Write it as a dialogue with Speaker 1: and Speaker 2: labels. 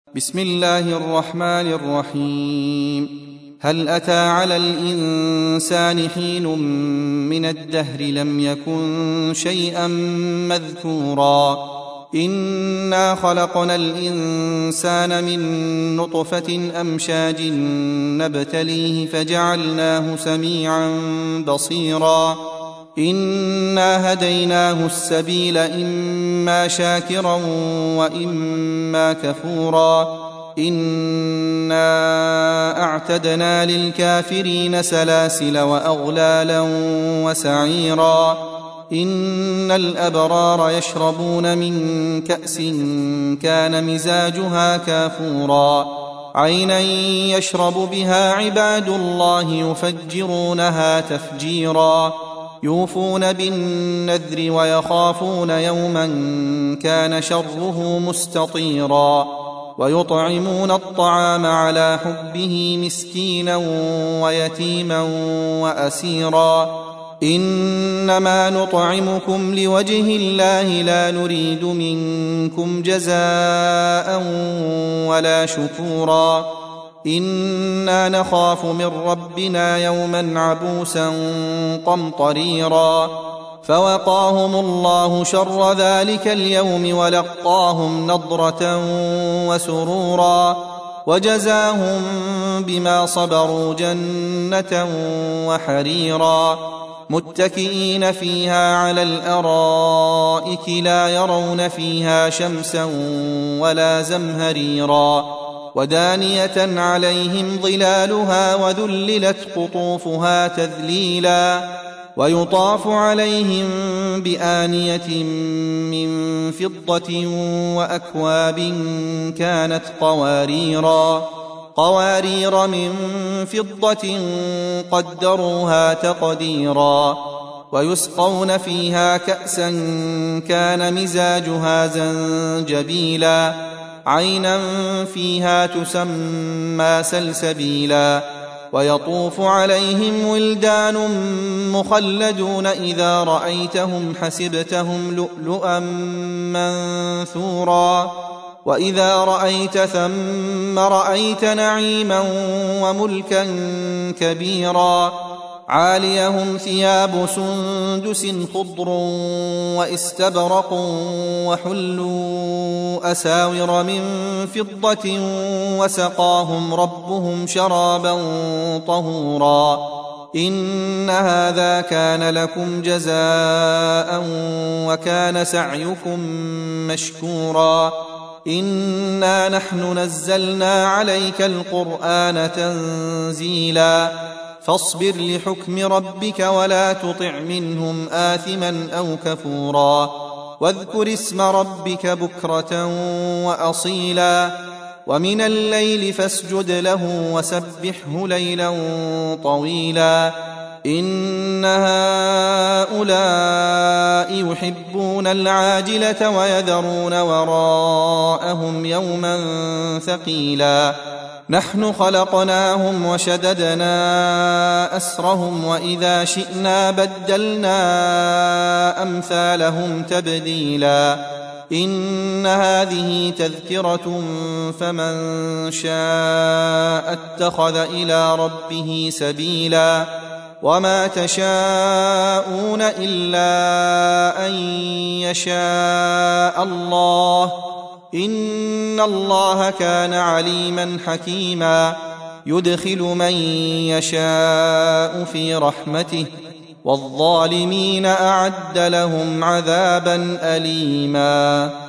Speaker 1: بسم الله الرحمن الرحيم. هل أتى على الإنسان حين من الدهر لم يكن شيئا مذكورا إنا خلقنا الإنسان من نطفة أمشاج نبتليه فجعلناه سميعا بصيرا إنا هديناه السبيل إما شاكرا وإما كفورا إنا أعتدنا للكافرين سلاسل وأغلالا وسعيرا إن الأبرار يشربون من كأس كان مزاجها كافورا عينا يشرب بها عباد الله يفجرونها تفجيرا يوفون بالنذر ويخافون يوما كان شره مستطيرا ويطعمون الطعام على حبه مسكينا ويتيما وأسيرا إنما نطعمكم لوجه الله لا نريد منكم جزاء ولا شكورا إنا نخاف من ربنا يوما عبوسا قمطريرا فوقاهم الله شر ذلك اليوم ولقاهم نضرة وسرورا وجزاهم بما صبروا جنة وحريرا متكئين فيها على الأرائك لا يرون فيها شمسا ولا زمهريرا ودانية عليهم ظلالها وذللت قطوفها تذليلا ويطاف عليهم بآنية من فضة وأكواب كانت قوارير من فضة قدروها تقديرا ويسقون فيها كأسا كان مزاجها زنجبيلا عينا فيها تسمى سلسبيلا ويطوف عليهم ولدان مخلدون إذا رأيتهم حسبتهم لؤلؤا منثورا وإذا رأيت ثم رأيت نعيما وملكا كبيرا عاليهم ثياب سندس خضر واستبرق وحلوا أساور من فضة وسقاهم ربهم شرابا طهورا إن هذا كان لكم جزاء وكان سعيكم مشكورا إنا نحن نزلنا عليك القرآن تنزيلا فاصبر لحكم ربك ولا تطع منهم آثما أو كفورا واذكر اسم ربك بكرة وأصيلا ومن الليل فاسجد له وسبحه ليلا طويلا إن هؤلاء يحبون العاجلة ويذرون وراءهم يوما ثقيلا نحن خلقناهم وشددنا أسرهم وإذا شئنا بدلنا أمثالهم تبديلا إن هذه تذكرة فمن شاء اتخذ إلى ربه سبيلا وما تشاءون إلا أن يشاء الله إن الله كان عليما حكيما يدخل من يشاء في رحمته والظالمين أعد لهم عذابا أليما.